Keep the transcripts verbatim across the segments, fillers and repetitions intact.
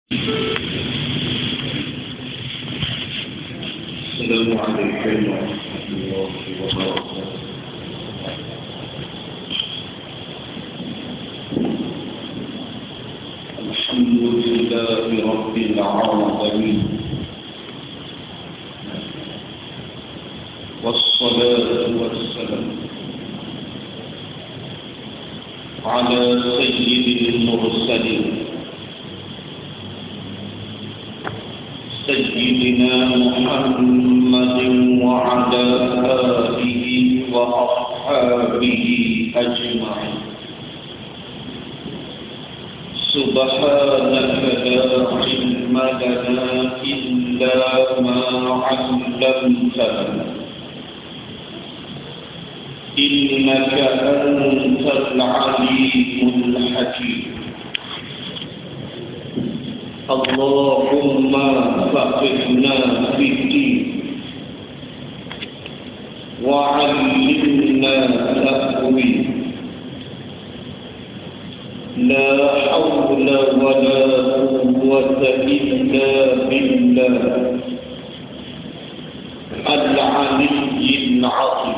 السلام عليكم ورحمة الله وبركاته. الحمد لله رب العالمين، والصلاة والسلام على سيد المرسلين سيدنا محمد وعلى آله وأصحابه أجمعين. سبحانك لا علم لنا إلا ما علمتنا إنك أنت العليم الحكيم. اللهم فقهنا في الدين وعلمنا تأويل. لا حول ولا قوة إلا بالله العلي العظيم.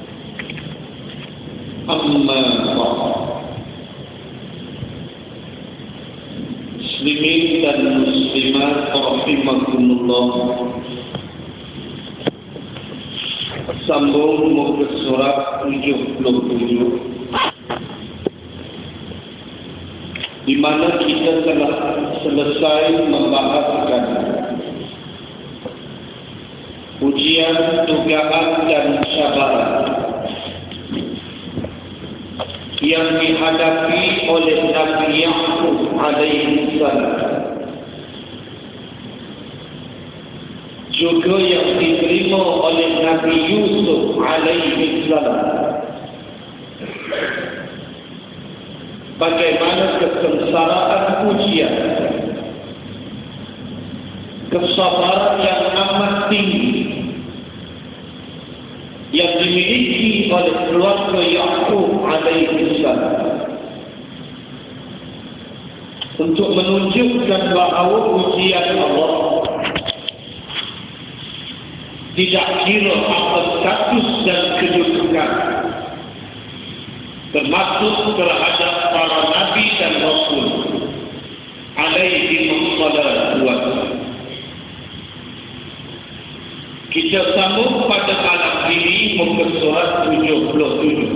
أما بعد، muslimin dan muslimat rahimakumullah, sambung muka surat tujuh puluh tujuh, di mana kita telah selesai membahaskan ujian, dugaan dan cabaran yang dihadapi oleh Nabi Yaqub alaihi salam, juga yang diterima oleh Nabi Yusuf alaihi salam. Bagaimana kesengsaraan ujian, kesabaran yang amat tinggi yang dimiliki oleh keluarga Yaqub alaihi salam untuk menunjukkan bahawa ujian Allah tidak kira apa status dan kedudukan, termasuk terhadap para nabi dan rasul alaihi wassalam. Kita sambung pada malam ini muka surat tujuh puluh tujuh.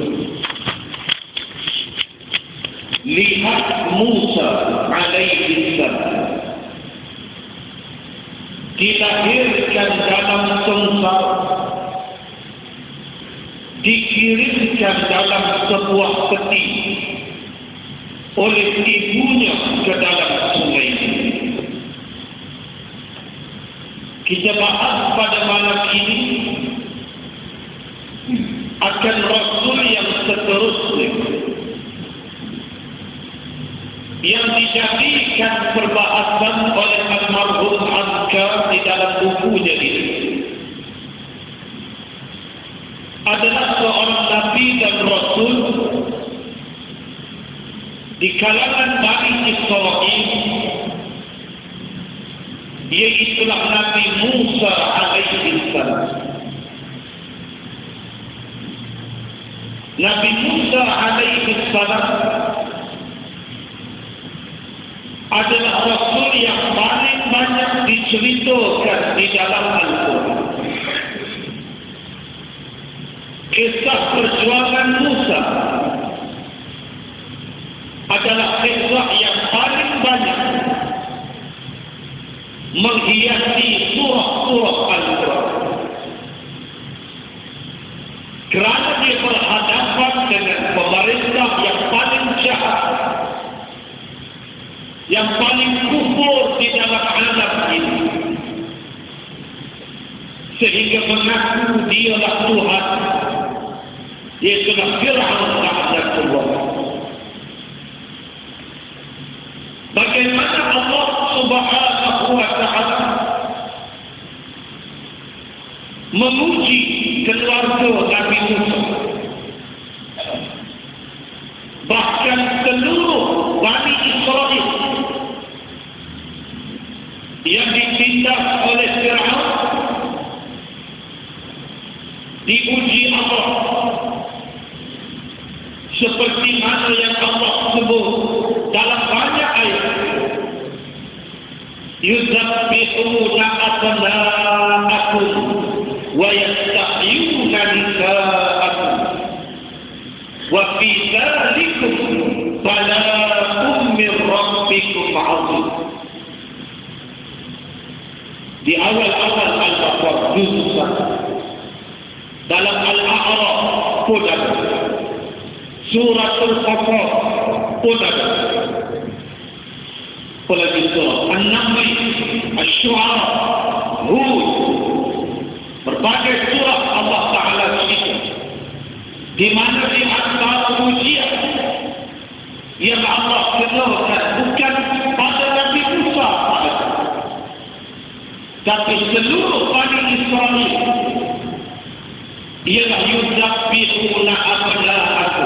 Lihat Musa alaihi salam dilahirkan dalam sengsara, dikirimkan dalam sebuah peti oleh ibunya ke dalam sungai. Kita bahas pada malam ini akan Rasul yang seterusnya yang dijadikan perbahasan oleh almarhum Hamka di dalam bukunya ini. Adalah seorang Nabi dan Rasul di kalangan Bani Israel, iaitulah Nabi Musa alaihi salam. Nabi Musa alaihi salam adalah Rasul yang paling banyak diceritakan di dalam Al-Quran. Kisah perjuangan Musa adalah kisah yang paling banyak menghiasi surah-surah Al-Quran, kerana dia berhadapan dengan pemerintah yang paling jahat, yang paling kufur di dalam alam ini, sehingga mengaku dialah Tuhan, iaitulah Fir'aun la'natullah. Bagaimana Allah subhanahu wa ta'ala memuji keluarga Nabi Musa, bahkan seluruh Bani Israel yang ditindas oleh Fir'aun diuji Allah seperti mana yang Allah sebut dalam banyak ayat. Yuzabbihuna abna'akum wa yastahyuna nisa'akum wa fi dzalikum bala'un min rabbikum 'azim. Di awal-awal Al-Baqarah juz satu, dalam Al-A'raf pun ada, Suratul Qasas pun ada, apalagi surah An-Naml, Asy-Syu'ara, Hud, berbagai surah Allah Ta'ala cerita di mana di antara ujian yang Allah kenakan bukan pada Nabi Musa sahaja, tapi seluruh Bani Israel, ialah yuzabbihuna abna'akum.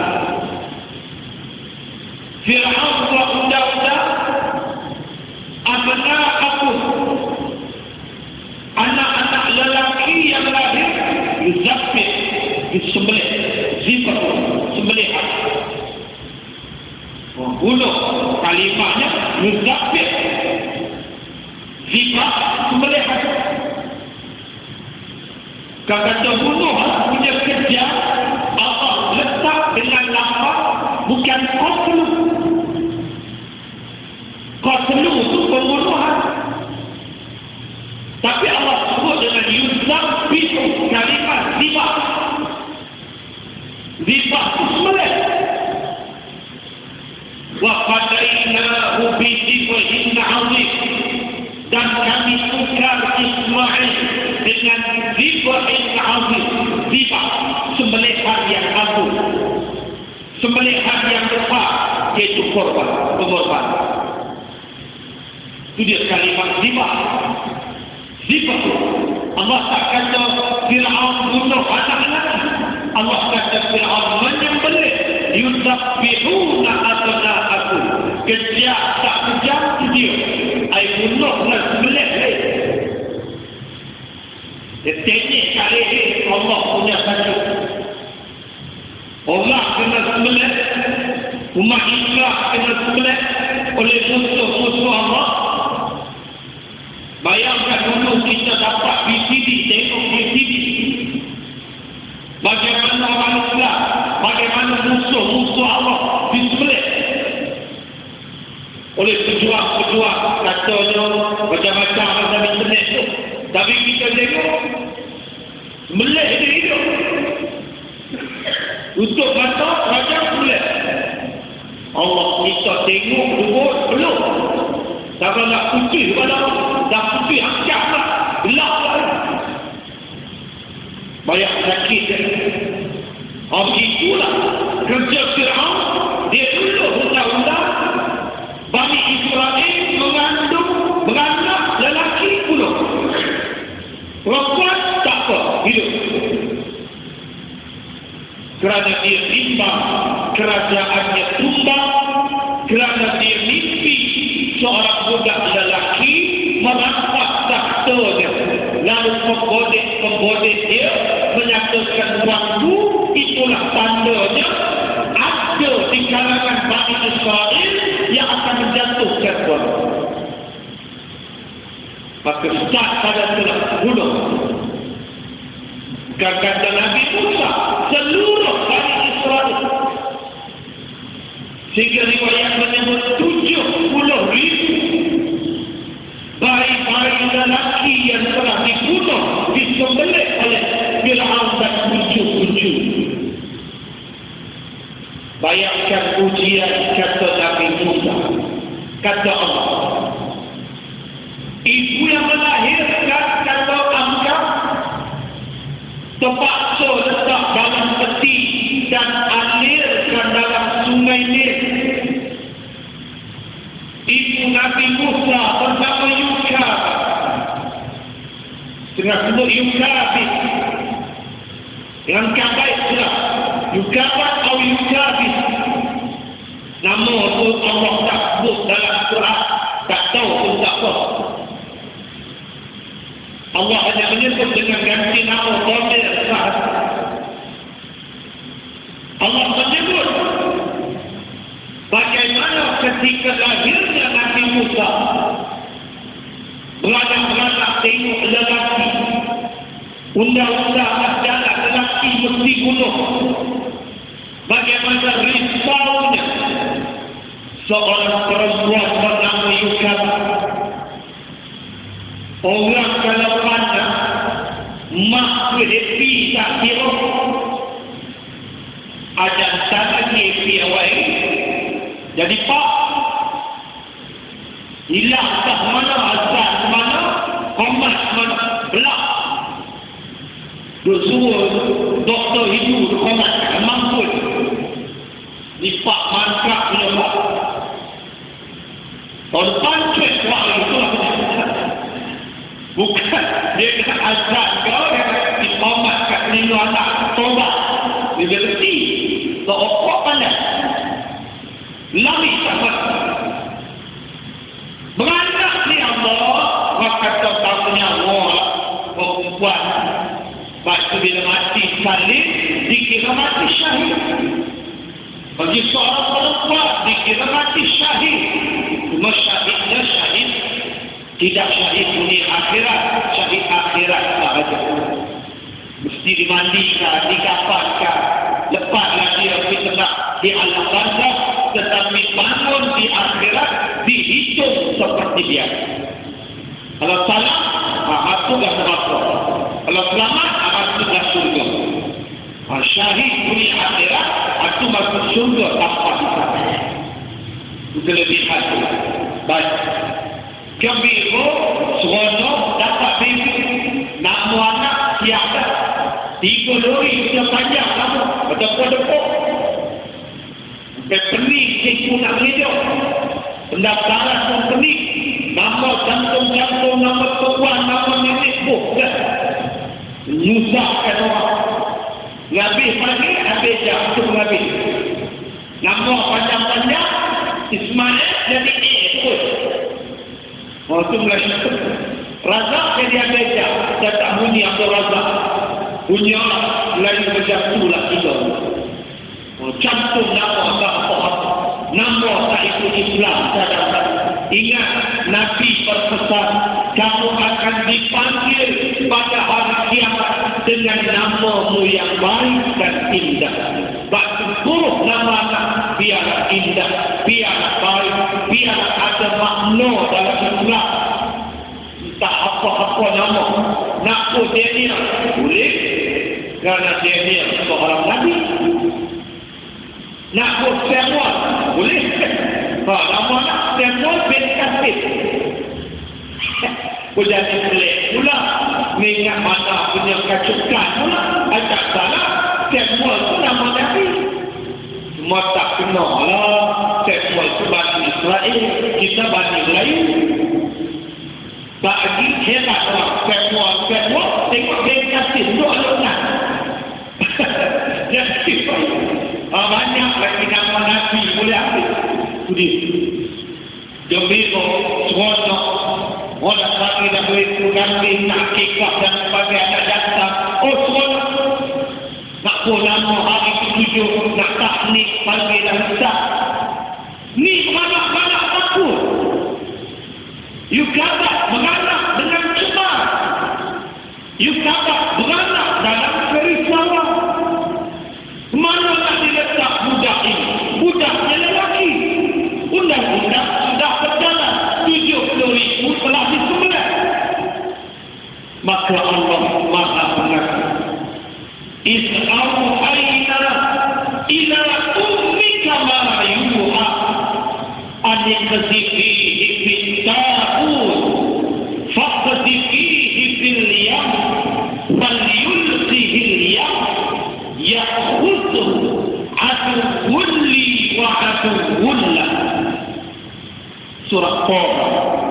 Fir'aun buat undang-undang abna'akum, anak-anak lelaki yang lahir yuzabbih, disembelih, zibah, sembelihan. Bunuh, kalimahnya yuzabbih, zibah, sembelihan. Kata bunuh punya kerja Allah letak dengan nama bukan qatlu. Qatlu itu pembunuhan, tapi Allah sebut dengan yuzabbihu, kalimat zibah. Zibah itu sembelih. Wa qadainahu bi dhibhin 'azim, dan kami tukar Ismail dengan dhibhin 'azim. Dhibah, sembelihan yang agung, sembelihan yang besar, yaitu korban, pengorban. Itu dia kalimat dhibah. Dhibah, Allah tak kata Fir'aun bunuh anak-anak, Allah kata Fir'aun menyembelih. Yuzabbihuna abna'akum, kejam tak kejam itu dia, ai bunuh dan sembelih. Teknik kali ini Allah punya satu. Allah kena sembelih, umat Islam kena sembelih oleh musuh-musuh Allah. Bayangkan dulu kita dapat V C D, tengok V C D, bagaimana orang Islam, bagaimana musuh-musuh Allah disembelih oleh pejuang-pejuang, katanya macam-macam dalam internet tu. Tapi kita tengok sembelih dia hidup. Untuk mata raja sembelih. Allah kita tengok dua belum. Kalau nak putih pada nak putih angkat lah, gelap lah. Banyak sakit. Oh begitulah kerja Fir'aun. Dia dulu undang-undang Bani Israel mengandung beranak lelaki puluh, perempuan tak apa, hidup. Kerana dia timbang kerajaannya tumbang, kerana dia mimpi seorang budak lelaki merampas tahtanya, lalu pembodek-pembodek dia menyatakan waktu itulah tandanya ada di kalangan Bani Israel yang akan menjatuhkan tuan. Maka start pada telah bunuh. Kata Nabi Musa seluruh Bani Israel, sehingga riwayat menyebut tujuh puluh ribu bayi-bayi lelaki yang telah dibunuh, disembelih oleh Fir'aun dan kuncu-kuncu. Bayangkan ujian kata Nabi Musa. Kata Allah, ibu yang melahirkan kata angkat terpaksa letak dalam peti dan alirkan dalam sungai Nil. Ibu Nabi Musa bernama Yukab, dengan sebut Yukabis, dengan kabaik sudah Yukabat atau Yukabis. Nama tu Allah tak sebut dalam Quran, tak tahu tu tak apa. Allah hanya menyebut dengan ganti nama dhamir sahaja. Allah menyebut bagaimana ketika lahirnya Nabi Musa beranak-beranak tengok lelaki, undang-undang jalan lelaki mesti bunuh. Bagaimana risaunya seorang perempuan bernama Yukab. Orang kalau pandang mak happy tak kira ada sana happy awal. Jadi pak hilang tak mana asal mana komat mana belak bersuruh doktor hidup komat mampu di pak mantap punya pak tahun depan cuek wah itu bukan dia kata azab kau dia kata dikomat kat telinga anak tobat dia berhenti tak okok pandai lari sama beranak ni Allah maka kau tak punya Allah perempuan waktu bila mati salib dikira mati syahid bagi seorang perempuan dikira mati syahid cuma syahidnya syahid tidak syahid dunia akhirat, syahid akhirat sahaja. Mesti dimandikan, dikafankan, lepaslah dia fitnah di alam barzah, tetapi bangun di akhirat dihitung seperti dia. Kalau salah, masuklah neraka. Kalau selamat, masuklah surga. Syahid dunia akhirat, itu masuk surga tanpa hisab. Kelebihan itu. Baik. Gembira, seronok, dapat baby. Nama anak siapa? Tiga lori sudah panjang nama. Berdepuk-depuk. Sampai pening cikgu nak hidup. Pendaftaran pun pening. Nama jantung-jantung, nama tuan, nama nenek bukan. Nyusahkan orang. Habis pagi, habis jatuh habis. Nama panjang-panjang, Ismail jadi A pun. Oh itu Malaysia. Razak jadi Abedja. Saya tak bunyi Abdul Razak. Bunyi Allah. Melayu berjatuhlah kita. Oh, cantum nama apa-apa. Nama tak ikut Islam. Saya dapat. Ingat Nabi berpesan. Kamu akan dipanggil pada hari kiamat dengan namamu yang baik dan indah. Waktu buruk nama anak biar indah, biar baik, biar ada makna dalam Islam. Tak apa-apa nama. Nak pun Daniel boleh, kerana Daniel seorang Nabi. Nak pun Samuel boleh. Ha, nama nak Samuel bin Kasib. Jadi boleh pula mengingat mana punya kacukan pula. Ajak salah Samuel tu nama Nabi. Semua tak kenal lah. Samuel tu Bani Israel. Kita Bani Melayu. Bagi hebat orang Samuel, Samuel tengok dia kasih duduk alunan. Jadi banyak lagi nama Nabi boleh ambil. Jadi gembira, seronok. Orang lagi dah boleh kambing, nak kekak dan sebagainya datang. Oh seronok. Nak pun lama hari ketujuh, nak taknik pagi dan besar. Ni mana-mana takut. You gabat beranak dengan cepat. You gabat beranak dalam kerisauan. Mana nak diletak budak ini? Budaknya lelaki. Undang-undang sudah berjalan. tujuh puluh ribu telah disembelih. Maka Allah Maha Pengasih. Is'au aina ila ummika ma yuha anikzifihi fit-ta'ud faqzifihi fil-yam falyulqihi al-yam ya'khudhu aduwwun li wa aduwwun lahu. Surah Taha.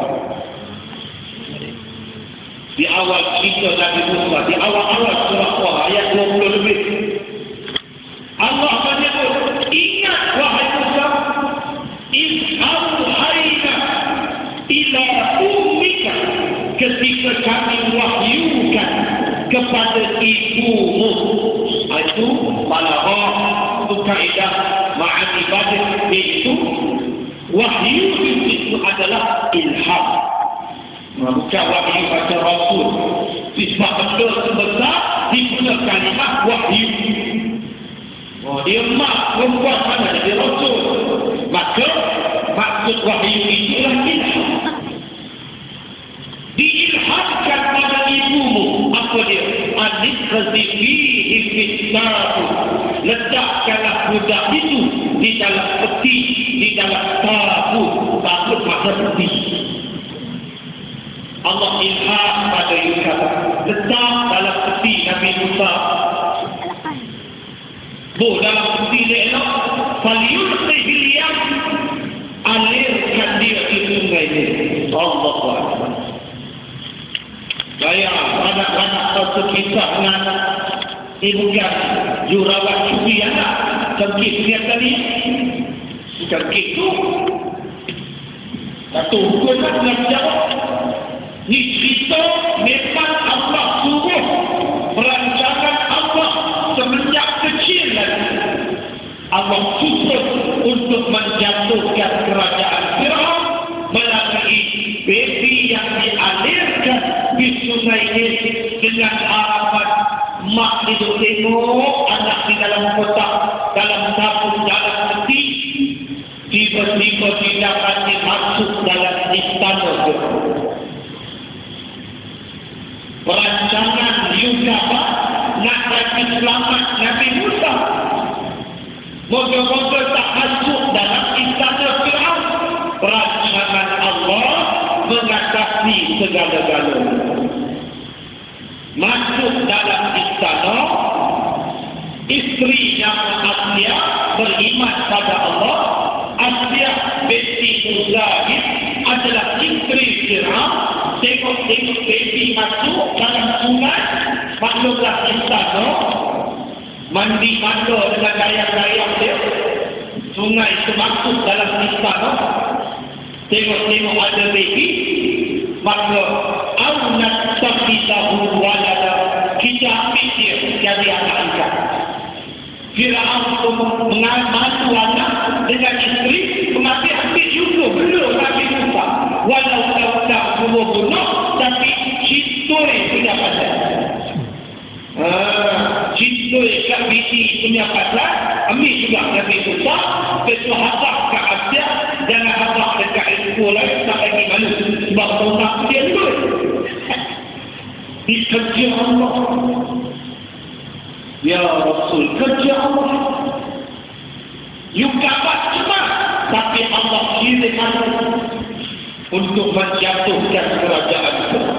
Di awal cerita Nabi Musa, di awal-awal surah Taha ayat dua puluh lebih. Allah menyebut, ingat wahai Musa, iz'au hayna ila ummika ketika kami wahyukan kepada ibumu. Itu balaghah, itu kaedah ma'an ibadah, iaitu wahyu itu adalah ilham. Bukan wahyu pada Rasul. Sebab betul sebesar digunakan kalimah wahyu. Oh, dia mak perempuan mana jadi Rasul. Maka maksud wahyu itulah ilham. Diilhamkan pada ibumu. Apa dia? Anikhazi fihi fitnahu. Letakkanlah budak itu di dalam peti, di dalam tabu. Takut masa peti. Allah ilham pada Yusuf. Letak dalam peti Nabi Musa. Bu dalam peti elok. Falyulqihil yam. Alirkan dia ke sungai ini. Allahu Akbar. Saya anak-anak satu kisah dengan ibu yang jurawat cubi anak. Cengkit setiap kali. Cengkit tu. Satu hukum nak jawab. Ni cerita memang Allah suruh. Perancangan Allah semenjak kecil lagi. Allah suruh untuk menjatuhkan kerajaan Firaun melalui baby yang dialirkan di sungai ini dengan harapan mak hidup tengok anak di dalam kotak, dalam tabung, dalam peti, tiba-tiba didapati masuk dalam istana. Perancangan Yusuf nak bagi selamat Nabi Musa. Moga-moga tak masuk dalam istana Firaun. Perancangan Allah mengatasi segala-galanya. Masuk dalam istana, isteri yang Asya beriman pada Allah. Asya binti Muzahid adalah isteri Firaun. Tengok-tengok baby masuk dalam sungai, masuklah istana, mandi manda dengan gayang-gayang dia. Sungai itu masuk dalam istana. Tengok-tengok ada baby, maka aunat tafidahu walada, kita ambil dia jadi anak angkat. Firaun itu mengambil anak dengan isteri, mengambil ambil juga belum Nabi Musa. Walau tak semua bunuh, tapi cintoi punya pasal. Ah, cintoi kat bini punya pasal, ambil juga Nabi Musa. Betul habak kat Asya, jangan habak dekat ilmu lain, tak lagi malu. Sebab tak dia dulu. Ini kerja Allah. Ya Rasul, kerja Allah. You dapat cuma, tapi Allah kirimkan untuk menjatuhkan kerajaan.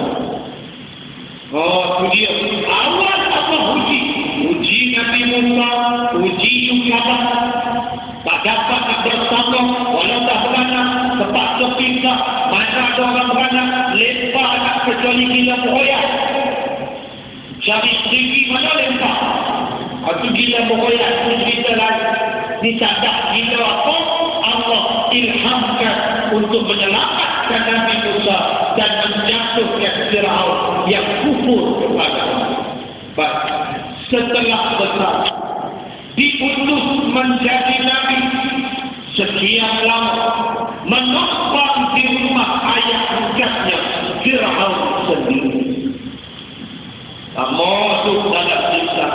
Oh, itu dia. Awal apa uji? Uji Nabi Musa, uji Yusuf. Tak dapat nak bersama, walau tak beranak, tempat terpisah, mana ada orang beranak, lempar anak kecuali gila berhoyak. Cari pergi mana lempar? Itu gila berhoyak, itu cerita lain. Dicatat gila apa? Allah ilhamkan untuk menyelamatkan Nabi Musa dan menjatuhkan Firaun yang kufur kepada Allah. Setelah besar, diutus menjadi Nabi sekian lama, menopang di rumah ayah angkatnya Firaun sendiri. Masuk dalam kisah.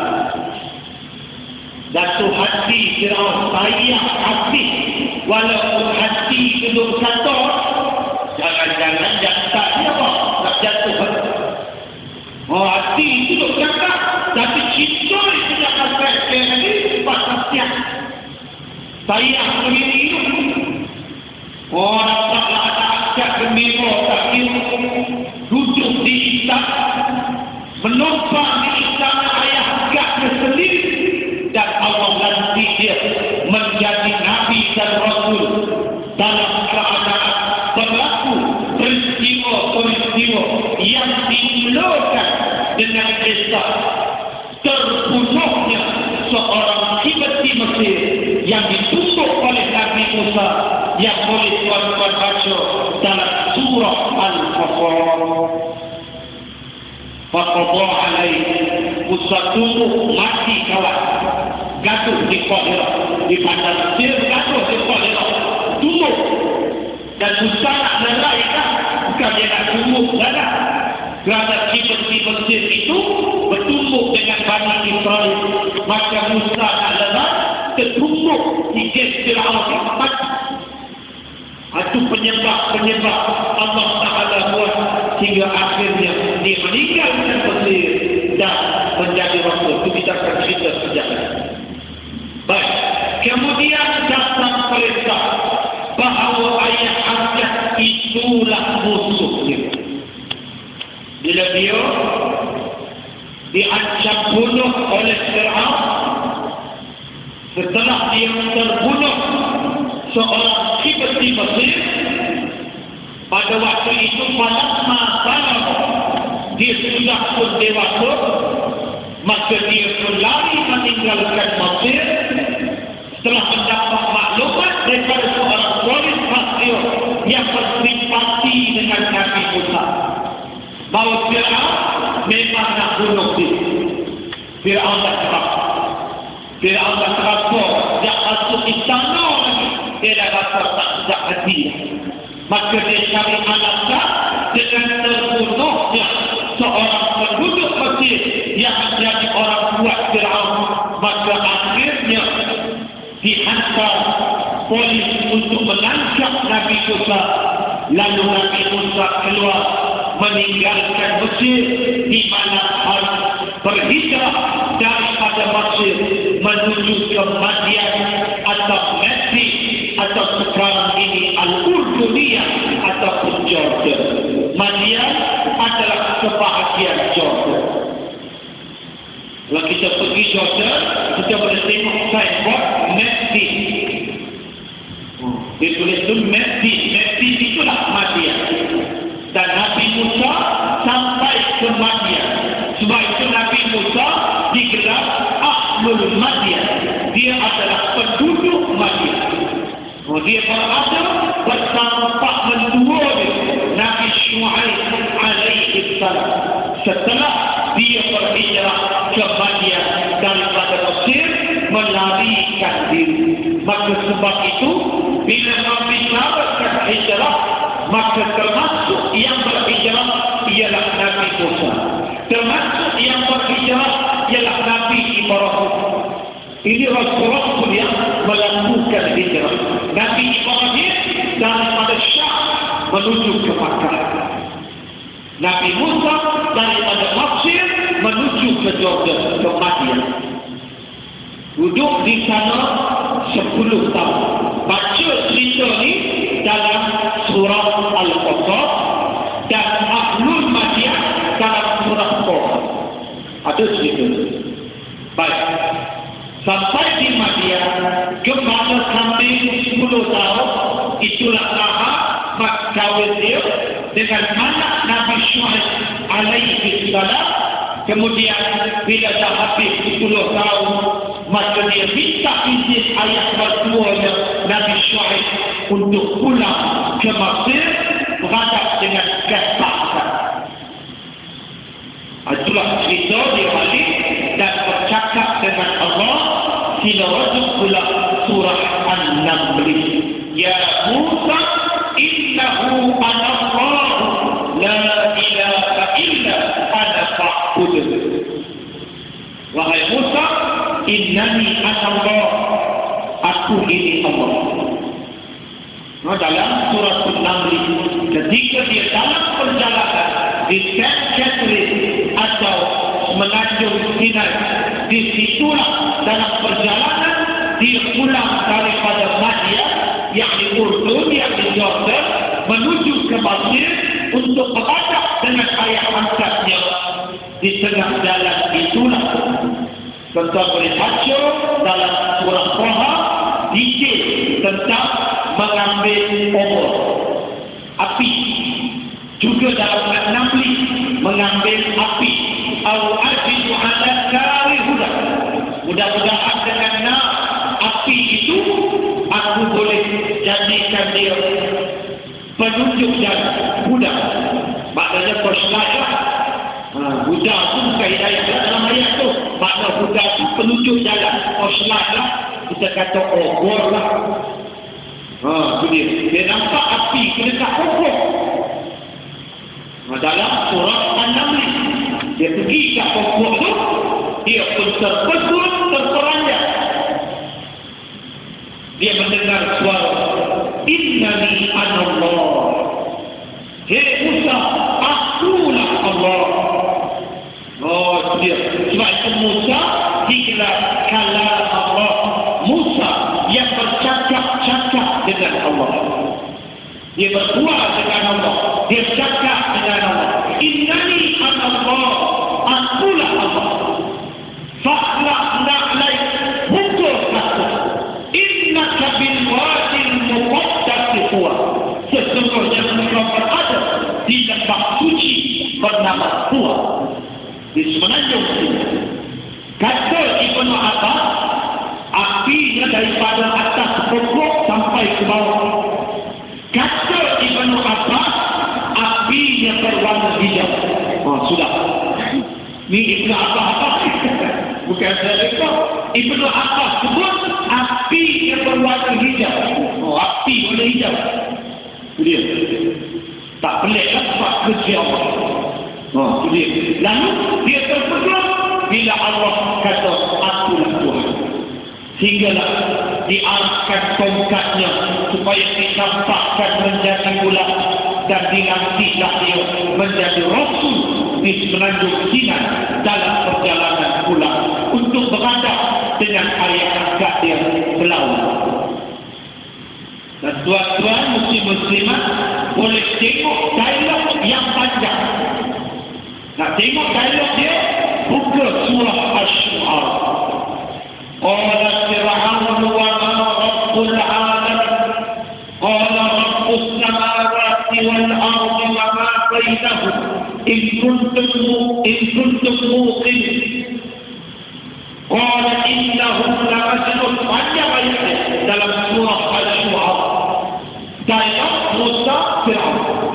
Jatuh hati Firaun, sayang hati. Walaupun hati belum satu, jangan-jangan jatuh dia apa? Nak jatuh hati. Oh, hati itu belum cakap. Tapi cinta itu nak sampai ke lagi, pasal siap. Sayang sendiri itu. Oh, dapatlah ada akad gembira, tapi duduk di istana, menumpang di istana ayah angkatnya sendiri. Dan Allah ganti dia menjadi Nabi dan Rasul dalam keadaan berlaku peristiwa-peristiwa yang dimulakan dengan kisah terbunuhnya seorang Kibti Mesir yang dituntut oleh Nabi Musa yang boleh tuan-tuan baca dalam surah Al-Furqan. Faqadha alaih, Musa tumbuk mati kawan, gaduh di Qahirah, di bandar Mesir, gaduh di Qahirah, tumbuk. Dan Musa nak leraikan, bukan dia nak tumbuk saja. Kerana kiber-kiber Mesir itu bertumbuk dengan Bani Israel, maka Musa nak lerai, tertumbuk di gate Fir'aun mati. Itu penyebab-penyebab Allah Ta'ala buat hingga akhirnya dia meninggalkan Mesir dan menjadi rasul. Itu kita akan cerita sekejap lagi. Baik, kemudian datang perintah bahawa ayah angkat itulah musuhnya. Bila dia diancam bunuh oleh Fir'aun, setelah dia terbunuh seorang kibat di Mesir, pada waktu itu Falamma balagh, dia sudah pun dewasa, maka dia pun lari meninggalkan Mesir setelah mendapat maklumat daripada seorang polis Mesir yang bersimpati dengan Nabi Musa bahawa Fir'aun memang nak bunuh dia. Fir'aun tak terasa, Fir'aun tak terasa, dia masuk istana lagi, dia dah rasa tak sedap hati. Maka dia cari alasan dengan terbunuhnya seorang penduduk Mesir yang menjadi orang kuat Fir'aun. Maka akhirnya dihantar polis untuk menangkap Nabi Musa. Lalu Nabi Musa keluar meninggalkan Mesir di mana hari berhijrah daripada Mesir menuju ke Madian atau Mesir atau sekarang ini Al-Urduniyah ataupun Jordan. Madian adalah sebahagian Jordan. Kalau kita pergi Jordan, kita boleh tengok signboard Mesir. Dia tulis itu Mesir. Mesir itulah Madian. Dan Nabi Musa sampai ke Madian. Sebab itu Nabi Musa digelar Ahlul Madian. Dia adalah penduduk Madian. Oh, dia berada bersama pak mentua dia, Nabi Syuaib alaihi salam. Setelah dia berhijrah ke Madian daripada Mesir, melarikan diri. Maka sebab itu bila membicarakan hijrah, maka termasuk yang berhijrah ialah Nabi Musa, termasuk yang berhijrah ialah Nabi Ibrahim. Ini Rasul-Rasul yang melakukan hijrah. Nabi Ibrahim daripada Syam menuju ke Makkah. Nabi Musa daripada Mesir menuju ke Jordan, ke Madian. Duduk di sana sepuluh tahun. Baca cerita ni dalam surah Al-Qasas dan Ahlul Madian dalam surah Qasas. Ada cerita. Baik. Sampai di Madian, gembala kambing sepuluh tahun, itulah tahap mak kawin dia dengan anak Nabi Syuaib alaihi salam. Kemudian bila dah habis sepuluh tahun, maka dia minta izin ayah mertuanya Nabi Syuaib untuk pulang ke Mesir berhadap dengan kesempatan. Itulah cerita dia balik dan bercakap dengan Allah. Sila wajib pula surah An-Naml. Ya Musa, innahu ana Allah, la ilaha illa ana fa'budun. Wahai Musa, innani ana Allah, aku ini Allah. Nah, dalam surah An-Naml, ketika dia dalam perjalanan di Saint Catherine atau Semenanjung Sinai, di situlah dalam perjalanan dia pulang daripada Madian, yakni Urdun, yakni Jordan, menuju ke Mesir untuk berhadap dengan ayah angkatnya. Di tengah jalan itulah kita boleh baca dalam surah Taha detail tentang mengambil obor api. Juga dalam An-Naml mengambil api. Au-ajidu ala kari huda. Mudah-mudahan dengan nak api itu aku boleh jadikan dia penunjuk jalan huda. Maknanya perselaya. Ha, Huda tu bukan hidayah dalam ayat tu. Makna huda tu penunjuk jalan. Oslat lah. Kita kata obor lah. Ha, tu dia. Dia nampak api kena tak pokok. Dalam surah An-Naml, dia pergi ke pokok tu, dia pun terpegun, terperanjat. Dia mendengar suara, Innani anallah. Hei Musa, akulah Allah. Oh, itu dia. Sebab itu Musa dikira kalam Allah. Musa yang bercakap-cakap dengan Allah. Dia berbual dengan Allah. Dia cakap dengan Allah. Innani anallah. Akulah Allah. Fakhlaq na'laik. Hukum aku. Innaka bil wadil muqaddas huwa. Sesungguhnya engkau berada di tempat suci bernama Huwa. Di semenanjung sini. Kata Ibnu Abbas, apinya daripada atas pokok sampai ke bawah. Kata Ibnu Abbas, apinya berwarna hijau. Oh, sudah. Ini Ibnu Abbas apa? Bukan saya kata. Ibnu Abbas sebut apinya berwarna hijau. Oh, api warna hijau. Itu dia. Tak peliklah sebab kerja Allah. Oh, itu dia. Lalu dia terpegun bila Allah kata, akulah Tuhan. Sehinggalah diarahkan tongkatnya supaya ditampakkan menjadi bulan dan dilantiklah dia menjadi rasul di semenanjung Sinai dalam perjalanan pulang untuk berhadap dengan ayah angkat dia melawan. Dan tuan-tuan muslim-muslimat boleh tengok dialog yang panjang. Nak tengok dialog dia, buka surah Asy-Syu'ara. Qala Fir'aun wa ma rabbul alamin. Qala rabbus samawati wal ardi wa ma bainahuma in kuntum in kuntum muqinin. Qala innahum lamasjidun. Panjang ayatnya dalam surah Asy-Syu'ara. Dialog Musa Fir'aun.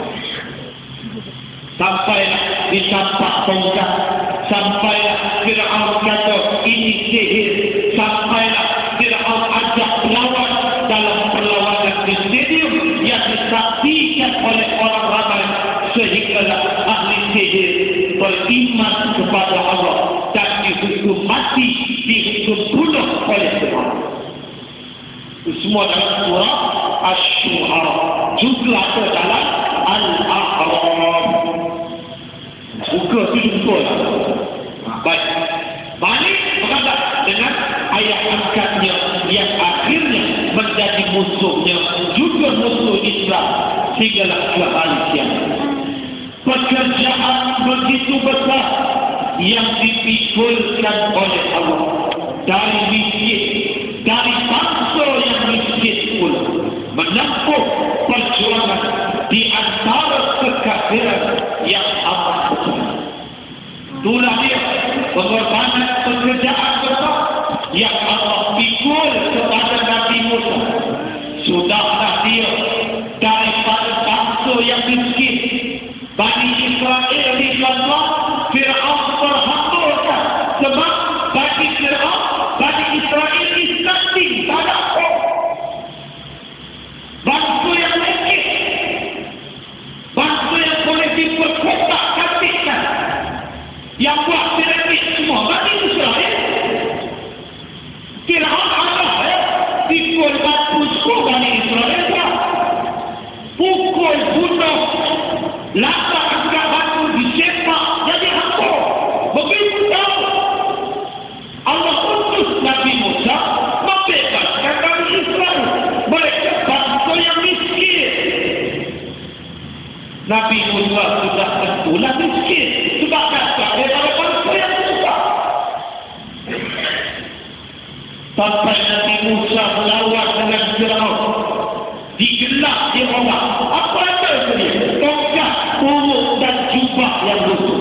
Sampailah ditampak tongkat. Sampailah Fir'aun kata ini sihir. Sampailah Fir'aun ajak berlawan dalam perlawanan di stadium yang disaksikan oleh orang ramai sehinggalah ahli sihir beriman kepada Allah dan dihukum mati, dihukum bunuh oleh Fir'aun. Semua dalam surah Asy-Syu'ara, juga ada dalam Al-A'raf. Buka tu jumpa lah. Baik. Balik berhadap dengan ayah angkatnya yang akhirnya menjadi musuhnya, juga musuh Islam sehinggalah ke hari kiamat. Pekerjaan begitu besar yang dipikulkan oleh Allah dari miskin, dari bangsa yang miskin pula menempuh perjuangan di antara kekafiran yang amat besar. Itulah dia pengorbanan pekerjaan besar yang Allah pikul kepada Nabi Musa. Sudahlah dia daripada bangsa yang miskin, Bani Israel dikatakan Fir'aun terhamburkan sebab bagi Fir'aun, Bani Israel distanting, tak ada apa. Bangsa yang miskin, bangsa yang boleh diperkotak-katikkan, yang buat piramid semua Bani Israel. Fir'aun Allah ya, pukul batu semua Bani Israel ya. Pukul bunuh, lapak angkat batu dicepak jadi hampur. Begitu tahu Allah utus Nabi Musa membebaskan Bani Israel. Mereka bangsa yang miskin. Nabi Musa sudah tentulah miskin. Sebab kata daripada bangsa yang susah. Sampai Nabi Musa melawan dengan Fir'aun. Digelak di orang. Apa ada dia? Tongkat, buruk dan jubah yang lusuh.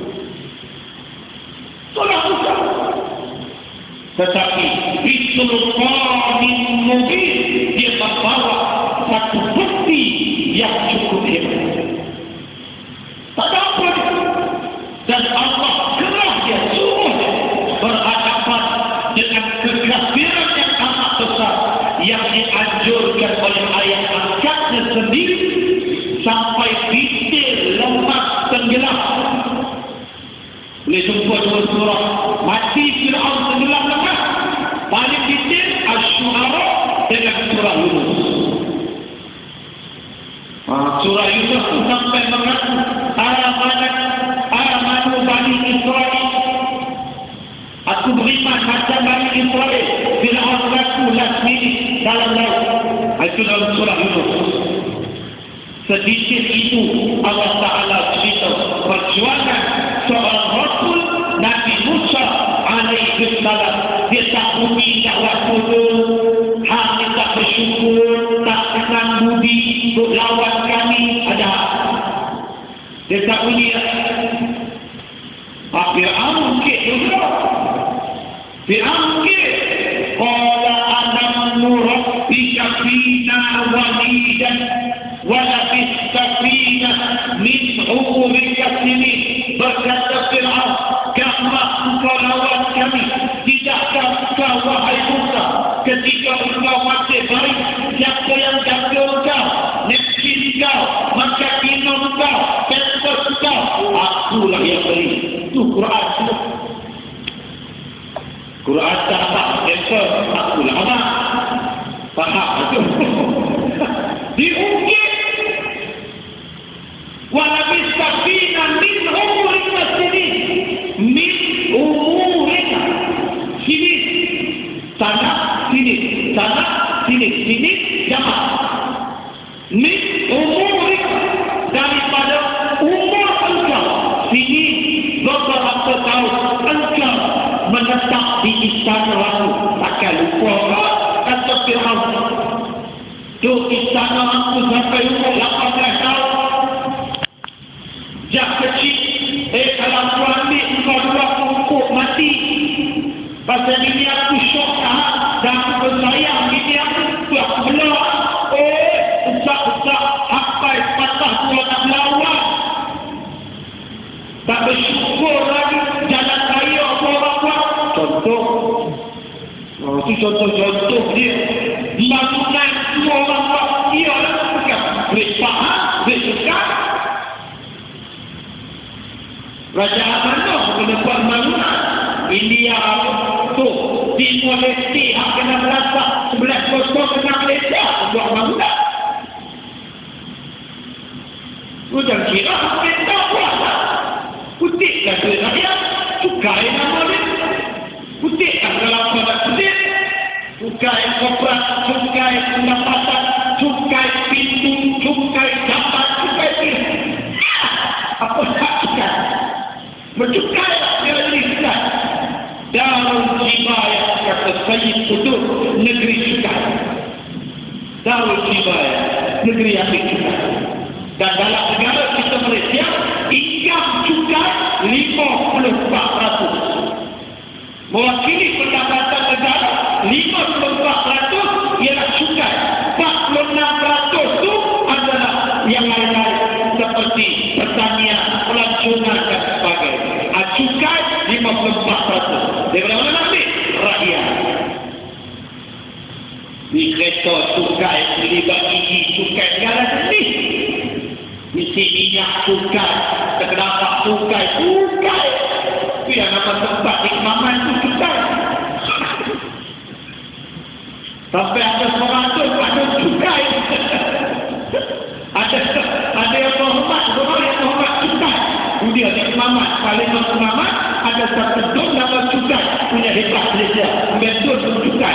Itulah Musa. Tetapi bisultanin mubin, dia membawa satu bukti yang cukup hebat. Tak ada apa. Dan Allah Itu dalam surah Yunus. Sedikit itu Allah Ta'ala cerita perjuangan seorang Rasul Nabi Musa alaihi salam. Dia tak budi tak waktu tu, hanya tak bersyukur, tak kenal budi untuk lawan kami. Ada dia tak budi. Fir'aun ke juga. Fir'aun ke qala anam rabbika fina walidan walabista fina min umurika sinin. Berkata Fir'aun, kamu engkau lawan kami, tidakkah engkau wahai Musa ketika engkau masih baik, siapa yang jaga engkau, nepsin engkau, maka minum engkau, pempes engkau, akulah yang beri. Itu Quran. Quran tak tak pempes, akulah amat. Faham itu? Diungkit walabista fina min umurika sinin. Min umurika sini, tanah sini, tanah sini, sini jamak. Min umurika, daripada umur engkau, sini beberapa tahun engkau menetap di istana aku. Takkan lupa kata Fir'aun, tu istana aku sampai umur lapan belas tahun. Jak kecil, eh kalau aku ambil engkau dua pokok mati. Pasal ini aku syok tak, dan aku bersayang ini aku, aku belak. Eh, besar-besar, sampai patah dua nak melawan. Tak bersyukur lagi, jalan raya apa-apa buat. Contoh, oh, itu contoh-contoh dia. Bangunan semua orang buat, dia lah bukan. Boleh faham, boleh suka. Raja mana kena buat bangunan? India tu Timor Leste yang kena merasa sebelah kosong kena Malaysia buat bangunan. Tu jangan kira kita buat lah. Putihkan duit rakyat, cukai nama dia. Putihkan dalam pada putih, cukai korporat, cukai pendapatan, cukai pintu, cukai dapat, cukai pintu. Apa tak cukai? Bercukai dia jadi cukai. Darul Jibaya kata Sayyid Qutb, negeri cukai. Darul Jibaya, negeri ambil cukai. Dan dalam negara kita Malaysia, income cukai lima puluh empat peratus. Mewakili pendapatan negara, lima puluh empat peratus ialah cukai. empat puluh enam peratus itu adalah yang lain-lain seperti pertanian, pelancongan dan sebagainya. Cukai lima puluh empat peratus. Daripada mana ambil? Rakyat. Di kereta cukai, beli bagi cukai segala jenis. Misi minyak cukai, terdapat cukai, cukai. Itu yang nama tempat imaman itu cukai. Sampai ada seratus ada cukai. Ada ada yang menghormat, orang yang menghormat cukai. Kemudian di imaman, paling imaman ada satu dom nama cukai. Punya hebat Malaysia, betul cukai.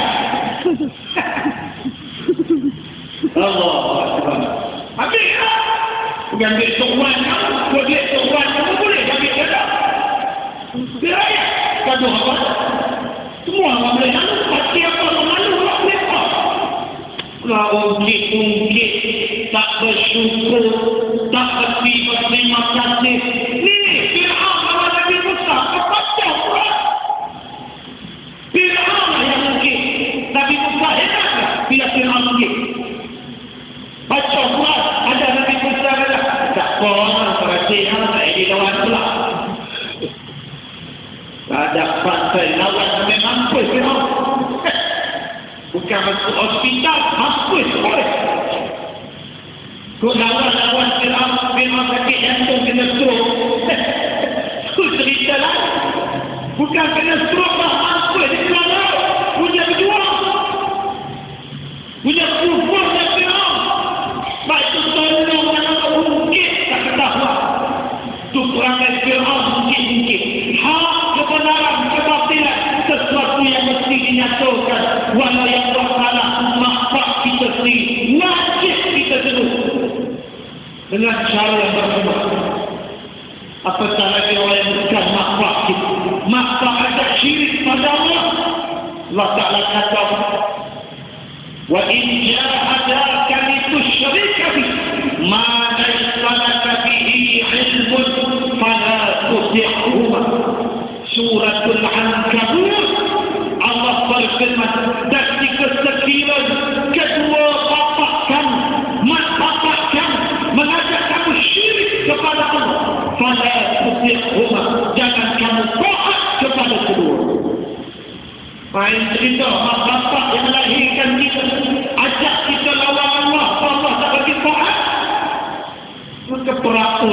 Allah Akbar. Habis tak? Bukan duit soalan kamu, kalau duit soalan kamu boleh ambil dia tak? Dia rakyat. Kata apa? Semua orang boleh lalu, pasti apa orang lalu orang boleh apa? Kalau ungkit-ungkit, tak bersyukur, tak berterima berterima kasih. Ni, Fir'aun sama Nabi Musa, kepacah pula. Fir'aun lah yang ungkit. Nabi Musa hebat lah, bila Fir'aun ungkit. Baca Quran, ada Nabi Musa kata, tak apa orang perhatian, tak ada lawan pula. Tak ada pasal lawan sampai mampus Fir'aun. Bukan masuk hospital, mampus boleh. Kau lawan-lawan Fir'aun, Fir'aun sakit jantung kena stroke. Itu cerita lah. Bukan kena stroke lah, mampus. Dia kena lawan, punya berjuang. Punya kufur dan Fir'aun. Sebab itu tolong mana mungkin tak ketahuan. Itu perangai Fir'aun mungkin-mungkin. Hak, kebenaran, kebatilan, sesuatu yang mesti dinyatakan. Walau yang bersalah, makhluk kita sendiri. dengan cara yang berbeda. Apatah lagi orang yang bukan makhluk kita, makhluk ada syirik pada Allah. Allah Ta'ala kata, wa in jahadaka litusyrika bi ma laysa laka bihi ilmun fala tuti'huma. Suratul Ankabut, Allah berfirman, dan jika sekiranya kedua bapa kamu, mak bapa kamu mengajak kamu syirik kepada Allah, fala tuti'huma, jangan kamu taat kepada kedua. Main cerita mak bapak yang melahirkan kita ajak kita lawan Allah, Allah tak bagi taat, maka perakun.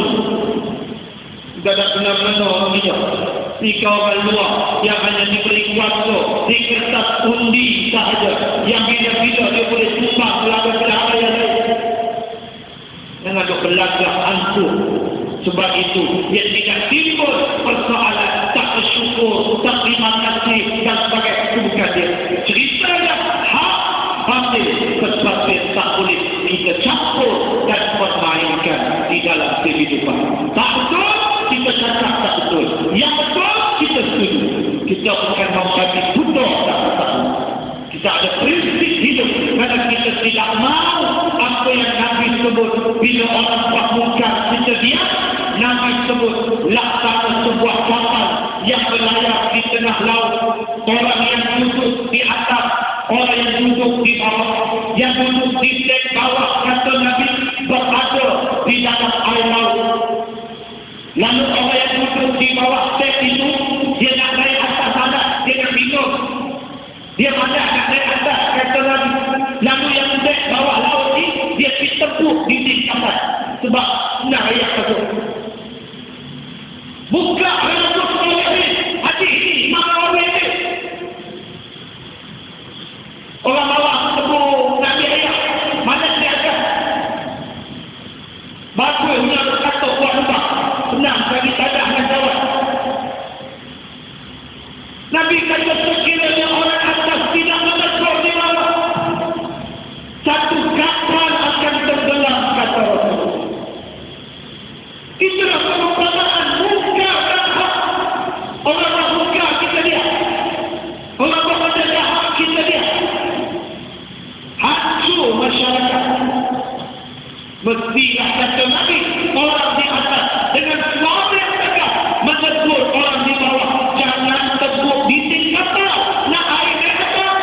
Tidak ada benar-benar orang dia. Tiga orang luar yang hanya diberi kuasa di kertas undi sahaja, yang bila-bila dia boleh tumpah belaga-belaga yang lain. Yang ada belaga hantu. Sebab itu dia tidak timbul persoalan tak bersyukur, tak terima kasih dan sebagainya. Itu bukan dia. Ceritanya hak batil, sesuatu tak boleh kita campur dan permainkan di dalam kehidupan. Tak betul, kita cakap tak betul. Yang betul, kita setuju. Kita bukan membagi butuh tak betul. Kita ada prinsip hidup. Kerana kita tidak mahu apa yang Nabi sebut, bila orang buat muka kita diam, Nabi sebut laksana sebuah kapal yang berlayar di tengah laut. Orang yang duduk di atas, orang yang duduk di bawah, yang duduk di dek bawah, kata Nabi, berada di dalam air laut. Lalu orang yang duduk di bawah dek itu, dia nak naik atas sana, dia nak minum. Dia ada nak naik atas, kata Nabi. Lalu yang dek bawah laut ini, dia pergi tepuk di dinding atas. Sebab nak ayat satu. Buka hati ini, hati ini, mana orang ini? Orang bawah tepuk Nabi ayat, mana dia akan? Bagus nak kata buat lupa. Senang bagi tadah dan jawab. Nabi kata sekiranya orang atas tidak menegur di bawah, satu kapal akan tenggelam, kata Rasul. Itulah perumpamaan muka dan hak. Orang muka kita lihat, orang berpada hak kita lihat. Hancur masyarakat. Mestilah kata Nabi, orang di atas dengan suara yang tegas menegur orang di bawah. Jangan tegur di tingkatan, nak air ke atas.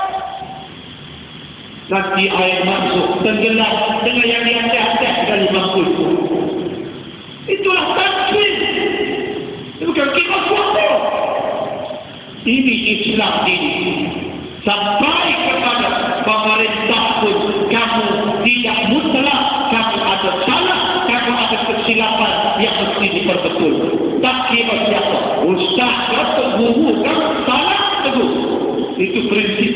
Nanti air masuk, tenggelam dengan yang di atas-atas dari mampu. Itulah takfir. Itu bukan kita suatu. Ini Islam ini. Sampai kepada pemerintah pun kamu tidak mutlak, kamu ada salah, kamu ada kesilapan yang mesti diperbetul. Tak kira siapa, ustaz atau guru, kamu salah tegur. Itu prinsip.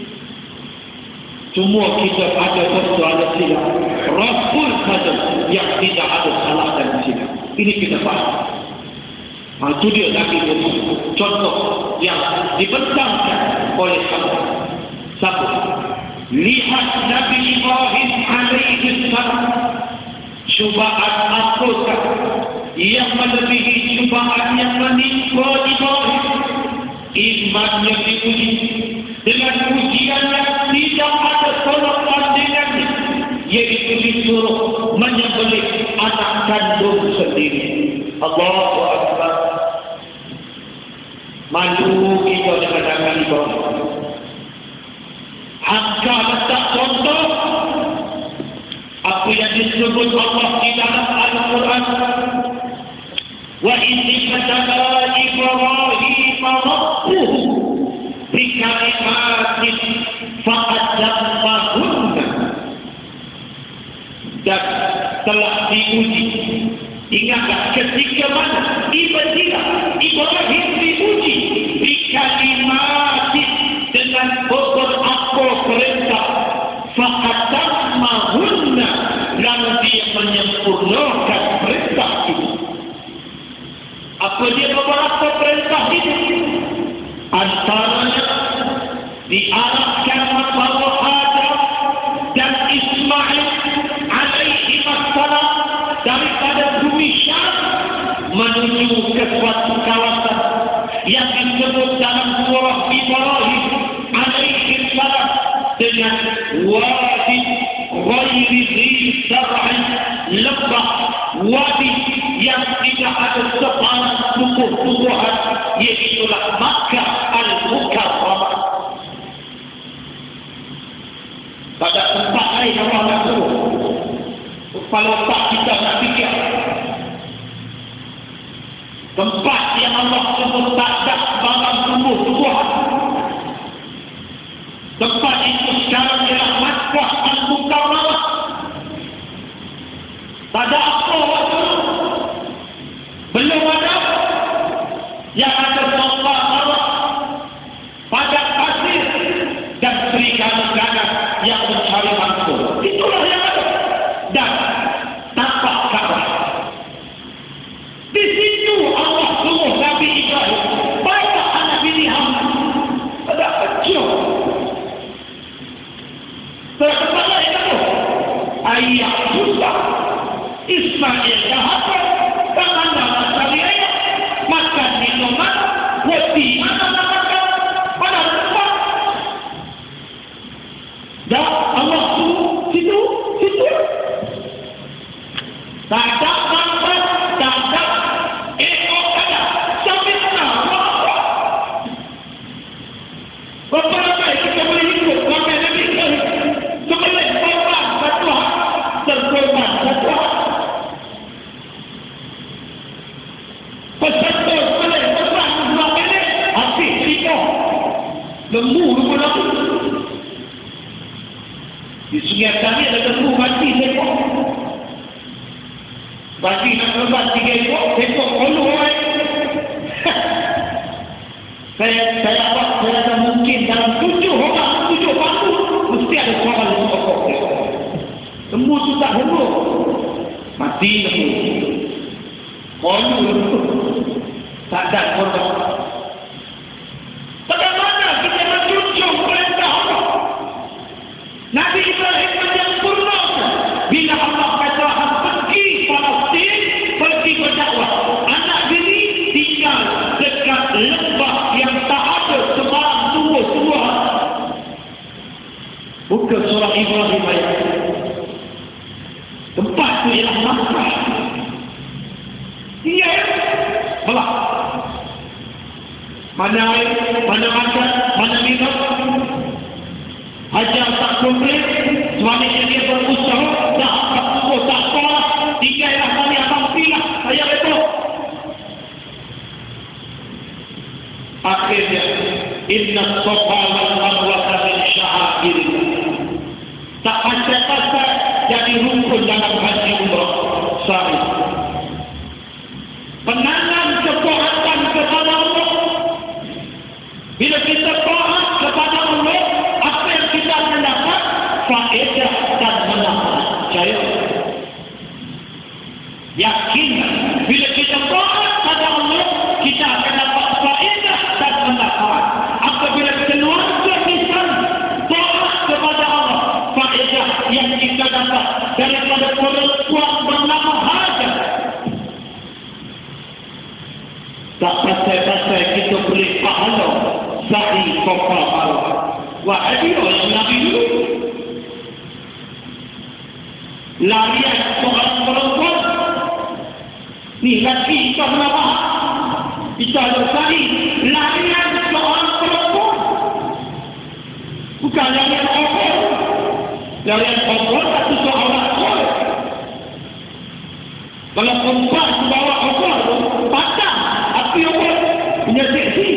Semua kita ada betul, ada silap. Rasul saja yang tidak ada salah dan silap. Ini kita faham. Ha, itu dia lagi contoh yang dibentangkan oleh sahabat. Satu, lihat Nabi Ibrahim alaihi salam. Cubaan apakah yang melebihi cubaan yang menimpa Ibrahim? Iman yang diuji dengan ujian yang tidak ada tolak tandingannya, yaitu disuruh menyembelih anak kandung sendiri. Allahu Akbar. Malu kita dengan anak Ibrahim. Angka letak contoh apa yang disebut Allah di dalam Al-Quran. Wa inni kataba Ibrahim rabbuhu bi kalimatin fa'adammahunna. Dan telah diuji. Ingatlah ketika mana tiba-tiba Ibrahim diuji di kalimatin dengan beberapa perintah, fa'adammahunna, lalu dia menyempurnakan perintah itu. Apa dia beberapa perintah itu? Antaranya diarahkan membawa Adam dan Ismail alaihi wassalam menuju ke suatu kawasan yang disebut dalam surah Ibrahim alaihi salam dengan wadi ghairi dhi zar'in, lembah wadi yang tidak ada sebarang tumbuh-tumbuhan, iaitulah Makkah al-Mukarramah. Pada tempat lain Allah nak suruh. Kalau tak kita nak fikir, tempat yang Allah sebut tak ada sebarang tumbuh-tumbuhan, tempat itu sekarang ialah Makkah al-Mukarramah. Tak ada apa waktu, belum ada yang ada tempat Allah pada pasir dan serigala-serigala yang mencari mangkuk. Itulah yang ada. Dan tampak Kaabah. Di situ Allah suruh Nabi Ibrahim bawa anak bini hamba. Ada kecil. Terkepala itu ayah susah. Ismail dah apa? Tangan dalam tali ayah. Makan minuman. Roti mana nak makan? Pada tempat. Dan Allah suruh situ, situ. Tak ada mangsa, tak ada ekor ada. Sampai mana? Berapa ramai kita boleh hidup? Ramai lagi sekali. Sebelah korban satu hak. Terkorban satu hak. Peserta sebelah korban dua kali. Habis tiga. Lembu lupa lagi. Di sungai kami ada lembu mati sekor. Bagi nak lebat tiga ekor, ekor kolu orang. saya saya buat, saya ada mungkin dalam tujuh orang, tujuh batu, mesti ada suara lembu ekor. Lembu tu tak lembu. Mati lembu. Kolu lembu. Tak ada korban. Bagaimana kita menjunjung perintah Allah? Nabi Ibrahim menyempurnakan. Bila Allah kata pergi Palestin, pergi berdakwah. Anak bini tinggal dekat lembah yang tak ada sebarang tumbuh-tumbuhan. Buka surah Ibrahim ayat. Tempat itu ialah Makkah. Iya, belah. Mana air, mana makan, mana minum. Hajar tak komplit, suaminya dia berusaha, tak apa tubuh, tak sekolah, tiga yang kami akan pilih, saya betul. Akhirnya, inna sofa wal marwata min sya'airillah. Tak pasal-pasal jadi rukun dalam haji umrah sa'i. Penanam ketaatan kepada Allah. Bila kita taat kepada Allah, apa yang kita mendapat? Faedah dan manfaat. Percaya? Yakin? Bila kita taat kepada Allah, kita akan dapat faedah dan manfaat. Apabila keluarga kita taat kepada Allah, faedah yang kita dapat daripada perempuan bernama Hajar. Tak pasal-pasal kita boleh pahala sa'i kofa Allah. Wah, ada orang Nabi dulu. Larian seorang perempuan. Ni lagi kita kenapa? Kita ada sa'i. Larian seorang perempuan. Bukan larian orang. Larian perempuan satu seorang orang. Kalau perempuan bawa orang, patah. Api orang punya seksi.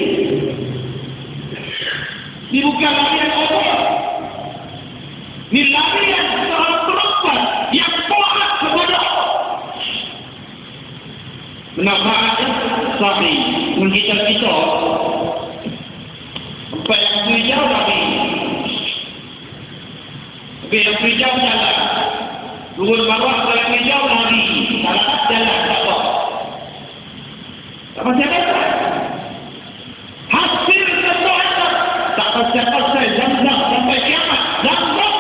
Ini bukan larian orang. Ini larian seorang perempuan yang taat kepada Allah. Manfaatnya sahih. Kita kita sampai yang hijau lagi. Sampai yang hijau jalan. Turun bawah kalau hijau lari. Kalau jalan tak apa. Tak pasal-pasal. Hasil ketaatan. Tak pasal-pasal. Zam-zam sampai kiamat. Zam-zam.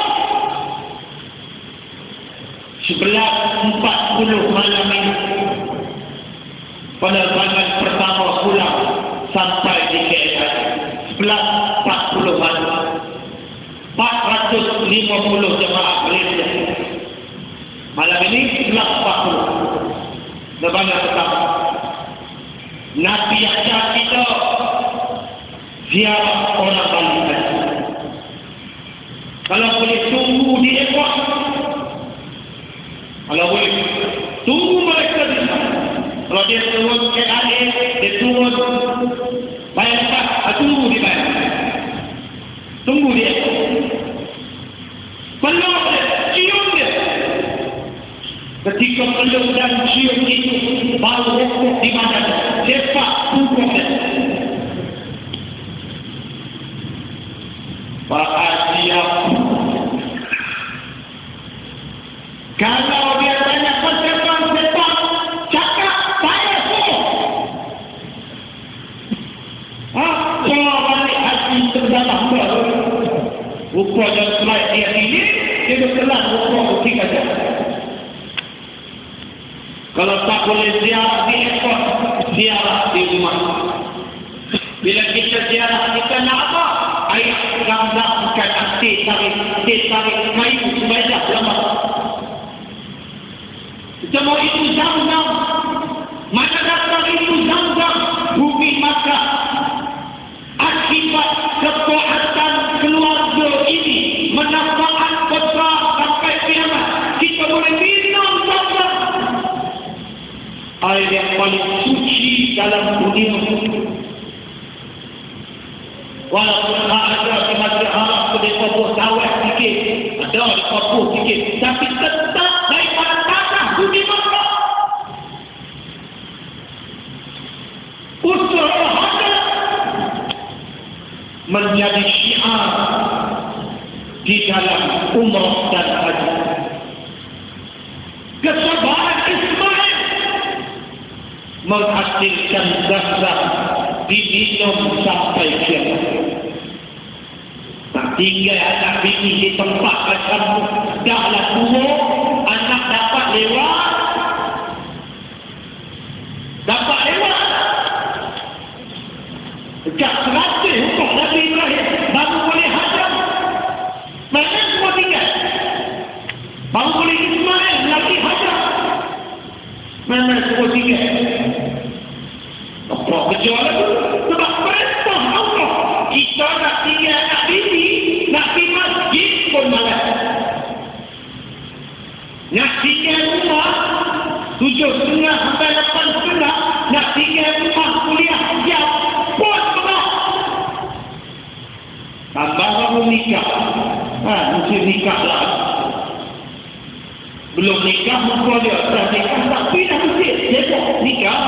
Sebelas empat puluh malam ini. penerbangan pertama pulang sampai di K L sebelas empat puluhan empat ratus lima puluh jemaah Malaysia. Malam ini sebelas empat puluh penerbangan pertama. Nabi ajar kita ziarah orang Bali. Kalau boleh tunggu di airport, kalau boleh tunggu mereka di sana. Kalau dia turun K L, dia turun Bayangkan, tunggu di Bayangkan, tunggu dia, peluk dia, cium dia. Ketika peluk dan cium itu, baru hukum di mana sepak hukum dia. Bahagia. Kalau dia tanya sepak-sepak, cakap saya semua. Apa balik hati terdalam baru? Rupa dan selain dia ini, dia berkelan rupa bukti saja. Kalau tak boleh ziarah di airport, ziarah di rumah. Bila kita ziarah, kita nak apa? Air gambar bukan teh tarik, teh tarik kayu supaya dah lama. Semua itu Zam-Zam. Mana datang itu Zam-Zam? Bumi Makkah. Akibat kekuatan keluarga ini manfaat besar sampai kiamat. Kita boleh minum Zam-Zam. Air yang paling suci dalam dunia. Walaupun ada di Masjid Haram boleh koboh tawar sikit, ada di koboh sikit, tapi tetap daripada tanah bumi Makkah. Usaha ada menjadi syiar di dalam umrah dan haji. Kesabaran Ismail menghasilkan Zam-Zam diminum sampai kiamat. Tak tinggal anak bini di tempat macam dahlah tua, anak dapat lewat, dapat lewat. Dekat seratus hukum Nabi Ibrahim baru boleh hadam. Mana semua tinggal? Baru boleh Ismail lagi hadam. Mana semua tinggal? Apa kecuali itu? Sebab perintah Allah. Kita nak tinggal nak bini, nak pergi masjid pun malas. Nak tinggal rumah, tujuh setengah sampai lapan setengah, nak tinggal rumah kuliah jam pun malas. Tambah baru nikah. Ha, mesti nikah lah. Belum nikah, muka dia. Dah nikah, tak pergi dah mesti. Dia nikah.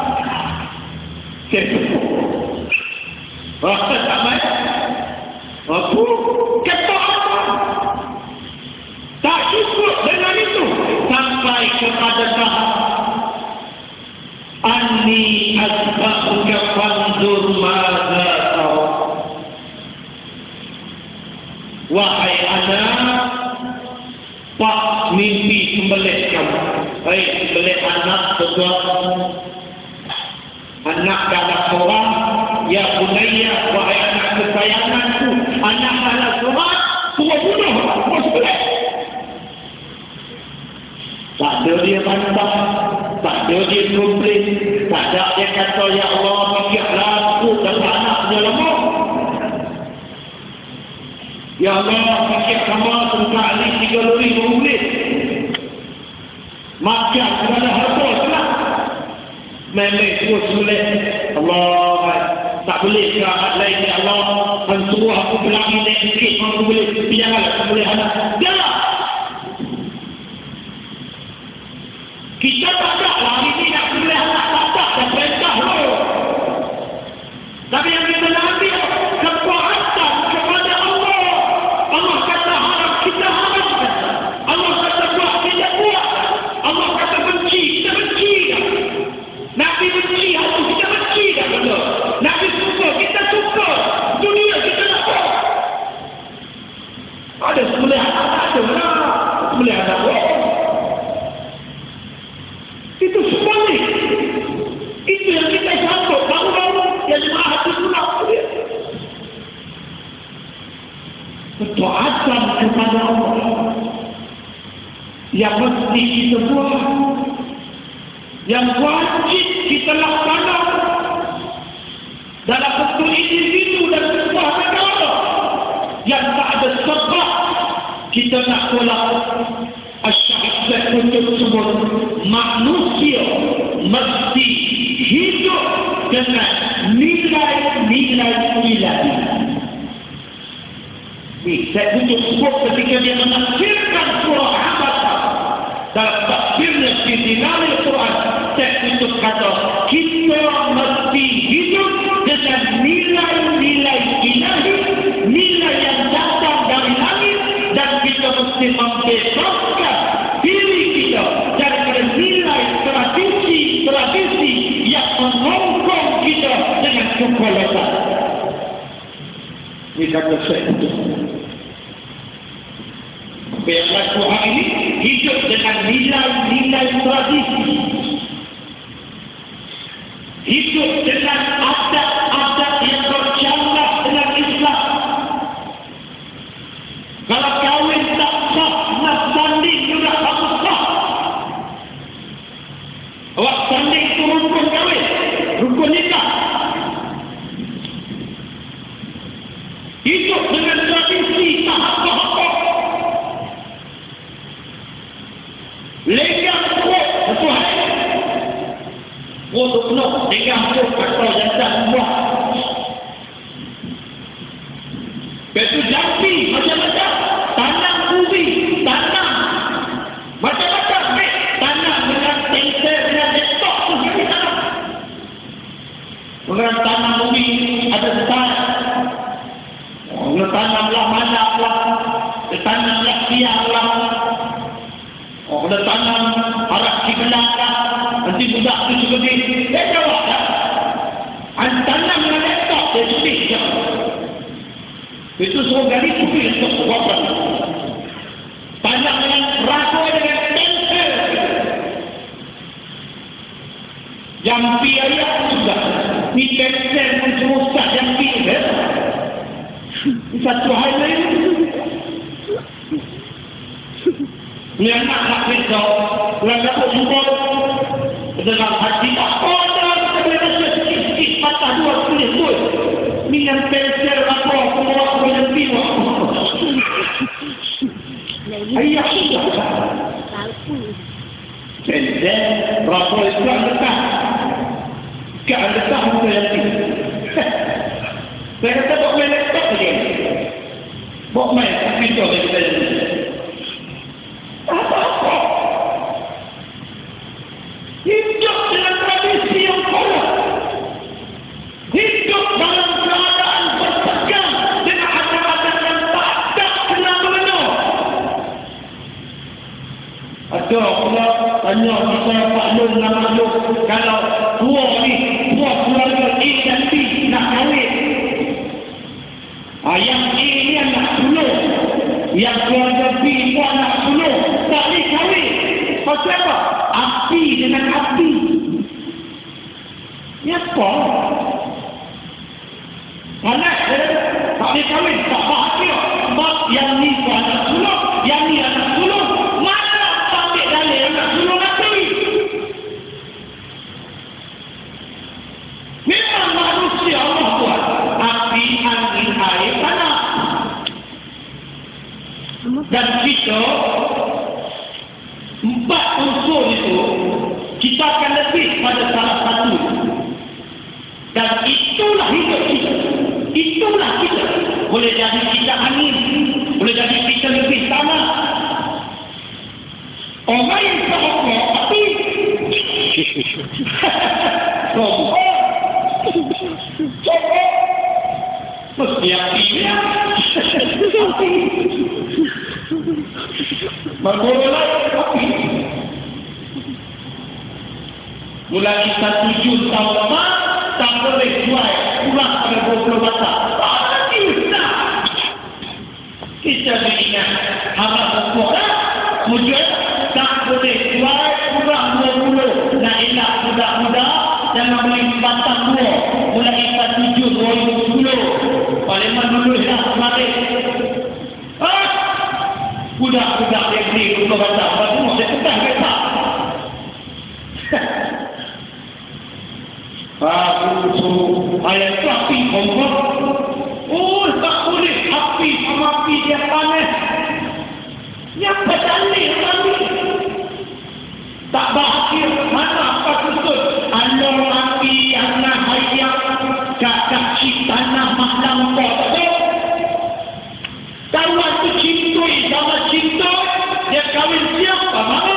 Rasa tak baik. Aku kata apa? Tak cukup dengan itu. Sampai kepada tahap Anni asba'uka fanzur maza tahu. Wahai anak, pak mimpi sembelih kamu. Baik, sembelih anak sesuatu. Anak dalam seorang, ya bunaya, wahai anak kesayanganku, anak dalam seorang, tua bunuh, tua sebelah. Tak ada dia bantah, tak ada dia komplain, tak ada dia kata, ya Allah, fikirlah aku dan anaknya lemah. Ya Allah, fikir kamu tentang ini tiga ribu ringgit. Makan kepada harta senang. Memang terus boleh. Allah, tak boleh ke ahad lain ya Allah. Dan suruh aku berlari naik sikit, aku boleh. Tapi janganlah, tak boleh anak. Jangan. Kita tak ada lari ni nak boleh anak. Tak tak, dah perintah lo. Tapi yang kita nak ambil, kekuatan kepada Allah. Allah kata harap, kita harapkan. Allah kata buat, kita buat. Allah kata benci, kita benci. Nabi benci, aku kita benci dah benda. Nabi suka, kita suka. Dunia kita nak buat. Ada sebelah anak, ada lah. Sebelah anak buat. Itu semua yang mesti kita buat, yang wajib kita laksanakan dalam bentuk individu dan sebuah negara yang tak ada sebab kita nak tolak. Asyik untuk sebut manusia mesti hidup dengan nilai-nilai ilahi. Ini saya untuk sebut ketika dia menafsirkan surah Al-Baqarah dalam tafsirnya di dinamil Quran, saya untuk kata kita mesti hidup dengan nilai-nilai ilahi, nilai yang datang dari langit, dan kita mesti membebaskan diri kita daripada nilai tradisi-tradisi yang menongkong kita dengan kekuatan. Ini kata saya itu. Biarlah Tuhan ini hidup dengan nilai-nilai tradisi, hidup dengan adat-adat yang bercanggah dengan Islam. Kalau kahwin tak sah, nak sanding juga tak sah. Awak sanding itu rukun kahwin, rukun nikah. Hidup dengan tradisi tak apa-apa. Legang kuat Tuhan. Oh, penuh legang kuat atau jantan buah. Betul jampi macam-macam. Tanam ubi, tanam macam-macam. Tanam dengan tengser, dengan desktop tu jadi tanam. Orang tanam ubi ada start. Orang tanamlah manak lah, tanamlah siang lah. Oh, dah tanam harap kiblat lah. Nanti budak tu seperti dia jawab tak? Tanam dengan laptop dia tulis je. Itu semua gali putih untuk buat. Tanam dengan rakoi dengan pensel. Jampi ayat juga. Ni pensel pun semua ustaz jampi je. Satu hal lain. Ni anak nak risau, orang dapat jumpa dengan hati apa ada, kita boleh rasa sikit-sikit patah dua kulit pun. Ni yang pensel apa, semua aku yang biwa. Ayah sudah. Pensel, berapa itu yang letak. Kak letak muka yang tinggi. Saya kata buat main letak saja. Buat main, tapi itu yang kita jadi. Apa-apa. Hidup dengan tradisi yang kuat. Hidup dalam keadaan berpegang dengan adat-adat yang tak ada kena-mengena. Ada pula tanya kita Pak Long dan Pak Long, kalau tua ni, tua keluarga A dan B nak kahwin. Ah, yang A ni anak sulung, yang keluarga B itu anak sulung, tak boleh kahwin. Pasal apa? Api dengan api. Ni apa? Anak dia tak boleh kahwin, tak bahagia. Sebab yang ni itu anak sulung, yang ni anak sulung. Mana sampai dalil anak sulung api? Memang manusia Allah buat api, angin, air, tanah. Dan kita empat unsur itu kita akan lebih pada salah satu, dan itulah hidup kita, itulah kita. Boleh jadi kita angin, boleh jadi kita lebih tanah. Orang yang seokok tapi sombong sombong mesti apinya api bergolak api. Mulai kita tujuh tahun lepas tak boleh jual kurang pada dua puluh batang. Tak bisa. Kita ingat harap berkuat kemudian tak boleh jual kurang dua puluh. Nak elak budak-budak jangan beli batang buah. Mulai kita tujuh dua ribu sepuluh Parlimen dulu dah kemarin. Ah, budak-budak yang ni untuk kata apa semua saya petang ke tak aku ayat tu api kompor oh tak boleh api sama api dia panas yang pedalik kami tak bahagia mana apa kusut andor api anak hayat kakak cik tanah mahlang kau tak tahu kawan tu cintui sama cinta dia kahwin siapa mana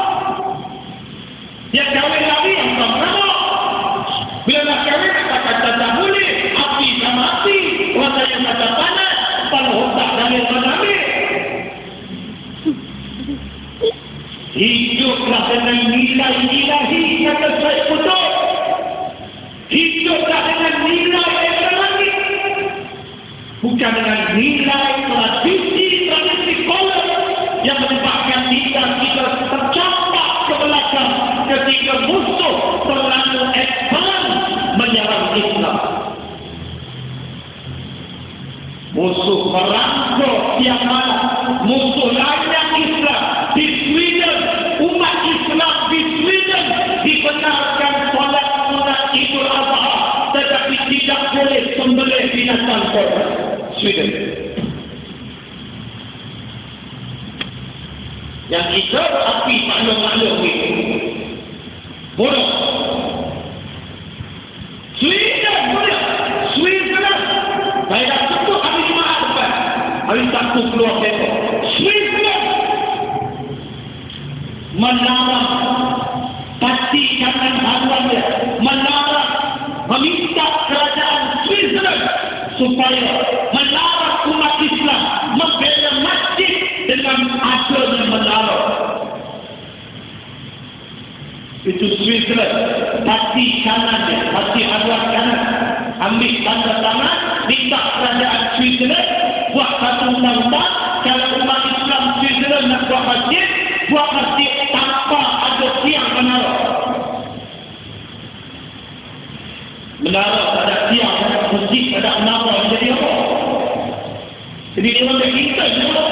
dia kahwin lagi yang tak mana bila nak kahwin kata-kata tak boleh api sama api rasa yang kata panas kepala otak dari mana hiduplah dengan nilai ilahi kata saya putus hiduplah dengan nilai ekonomi bukan dengan nilai tradisi tradisi kolon yang menyebabkan kita kita tercampak ke belakang ketika musuh terlalu advance menyerang Islam musuh merangkul tiap malam musuh layak Islam di Sweden umat Islam di Sweden dibenarkan solat sunat Idul Adha tetapi tidak boleh sembelih binatang korban Sweden yang kita api maklum-maklum itu bodoh Sweden boleh Sweden saya dah sebut hari Jumaat depan hari Sabtu keluar paper Sweden melarang pasti kanan haluan dia melarang meminta kerajaan Switzerland supaya melarang umat Islam membela masjid dengan adanya melarang itu Switzerland pasti kanan dia pasti haluan kanan ambil tanda tangan minta kerajaan Switzerland buat satu undang-undang kalau umat Islam Switzerland nak buat masjid buat masjid tanpa ada tiang menara menara ada tiang masjid ada menara jadi apa jadi dia orang kita juga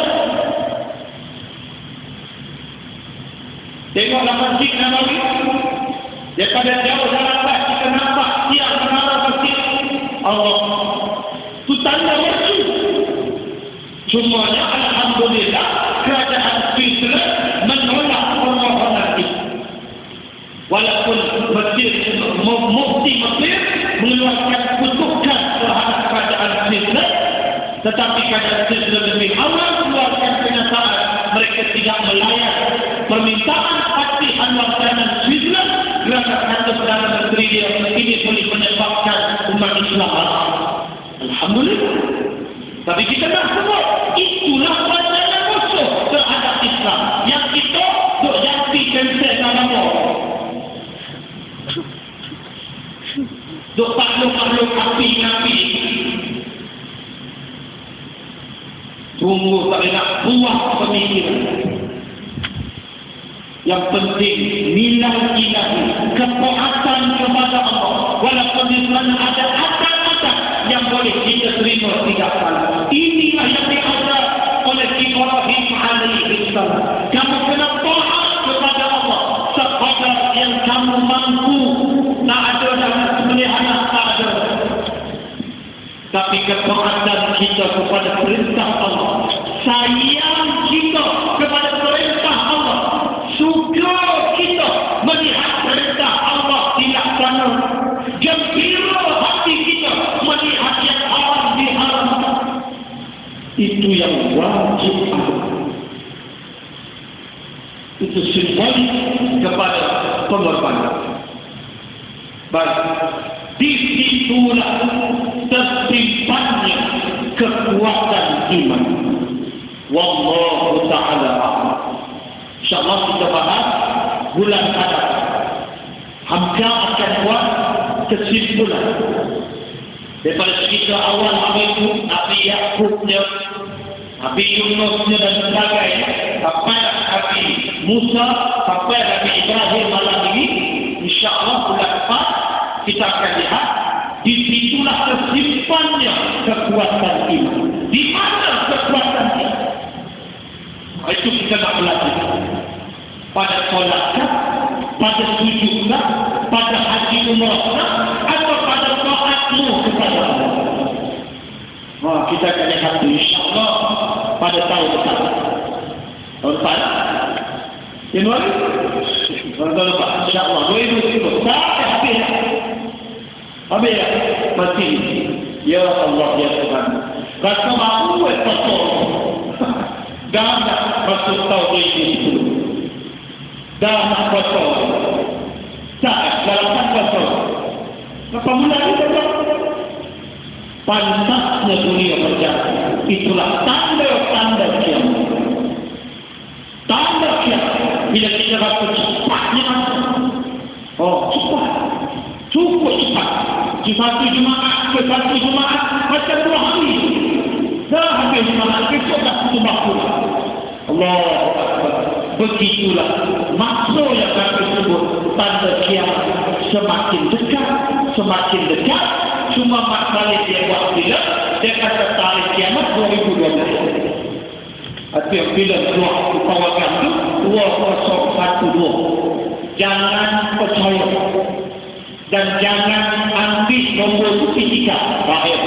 tengoklah masjid Nabawi daripada jauh dan atas kita nampak tiang menara masjid Allah itu tanda masjid cumanya alhamdulillah kerajaan Switzerland menolak permohonan itu walaupun Mesir mufti Mesir mengeluarkan kutukan terhadap kerajaan Switzerland tetapi kerajaan Switzerland lebih awal mengeluarkan kenyataan mereka tidak melayan permintaan pasti haluan kanan Switzerland kerana kata Perdana Menteri dia ini boleh menyebabkan umat Islam alhamdulillah tapi kita nak sebut itulah pandangan musuh terhadap Islam yang kita duk jampi cancel nama duk pakluk-pakluk api-api tunggu tak nak buah pemikiran yang penting nilai ilahi ketaatan kepada Allah walaupun di sana ada adat-adat yang boleh kita terima tidak salah inilah yang diajar oleh Ibrahim alaihi salam kamu kena taat kepada Allah sekadar yang kamu mampu tak ada dalam sembelihan tak ada tapi ketaatan kita kepada perintah Allah sayang kita kepada perintah Allah suka kita melihat perintah Allah dilaksanakan gembira hati kita melihat yang haram diharamkan itu yang wajib itu simbolik kepada pengorbanan baik di situlah tersimpannya kekuatan iman wallahu ta'ala insyaAllah kita bahas bulan Hadar Hamka akan buat kesimpulan daripada cerita awal hari itu Nabi Yaqubnya Nabi Yunusnya dan sebagainya sampai Nabi Musa sampai Nabi Ibrahim malam ini insyaAllah bulan depan kita akan lihat di situlah tersimpannya kekuatan iman di mana kekuatan iman itu kita nak belajar. Pada solat, pada sujud, pada haji umrah, atau pada taatmu kepada Allah. Wah, kita akan lihat insyaAllah pada tahun depan. Tahun depan? Januari? Tahun depan, insyaAllah. dua ribu dua puluh. Sampai habis. Habis ya? Mati. Ya Allah, ya Tuhan. Rasa mahu buat pasal. Dah nak masuk tahun dua ribu sepuluh. Dah nak pasal. Tak, dalam pasal. Berapa bulan kita tak? Pantasnya dunia berjalan. Itulah tanda-tanda kiamat. Tanda kiamat. Bila kita rasa cepatnya masa. Oh, cepat. Cukup cepat. Satu Jumaat ke satu Jumaat macam dua hari. Dah habis Jumaat, besok dah Jumaat pula. Allah Akbar. Begitulah maksud yang kami sebut tanda kiamat. Semakin dekat, semakin dekat. Cuma masalah dia buat bila dia kata tarikh kiamat dua ribu dua belas. Artinya bila dua kawakan itu dua kosong satu dua. Jangan percaya dan jangan ambil nombor sertifikat bahaya.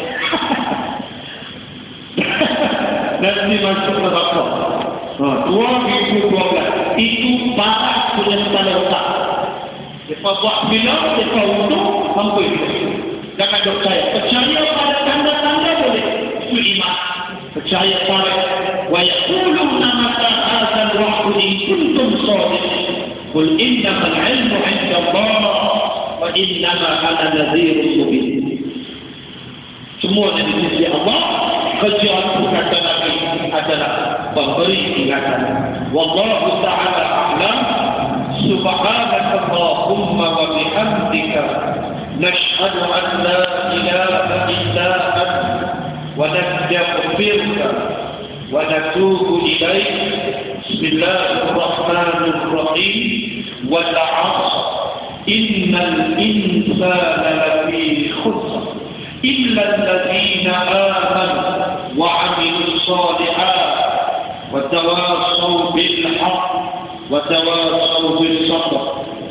Nanti masuk neraka. dua ribu dua belas itu barat sudah tanda letak. Dia buat bila dia untuk mampu. Jangan percaya. Percaya pada tanda-tanda boleh. Itu iman. Percaya pada wa yaquluna mata hadzal wa'du in kuntum shadiqin. Qul innamal 'ilmu 'inda Allah wa innama ana nadhirun mubin. Semua dari sisi Allah. Kerja aku kata Nabi adalah pemberi ingatan. Wallahu ta'ala a'lam. Subhanaka Allahumma wa bihamdika نشهد أن لا إله إلا أنت ونستغفرك ونتوب إليك. بسم الله الرحمن الرحيم. والعصر إن الإنسان لفي خسر إلا الذين آمنوا وعملوا الصالحات وتواصوا بالحق وتواصوا بالصبر.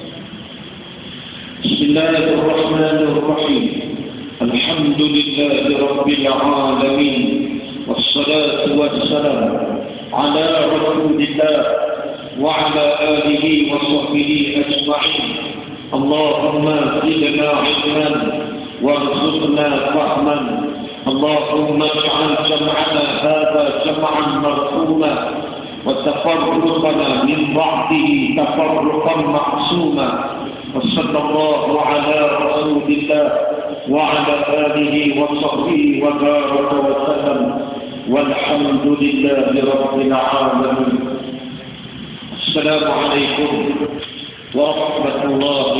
بسم الله الرحمن الرحيم. الحمد لله رب العالمين والصلاة والسلام على رسول الله وعلى آله وصحبه أجمعين. اللهم زدنا علما وارزقنا فهما. اللهم اجعل جمعنا هذا جمعا مرحوما وتفرقنا من بعده تفرقا معصوما. وصلى الله على رسول الله وعلى آله وصحبه وبارك وسلم والحمد لله رب العالمين. السلام عليكم ورحمة الله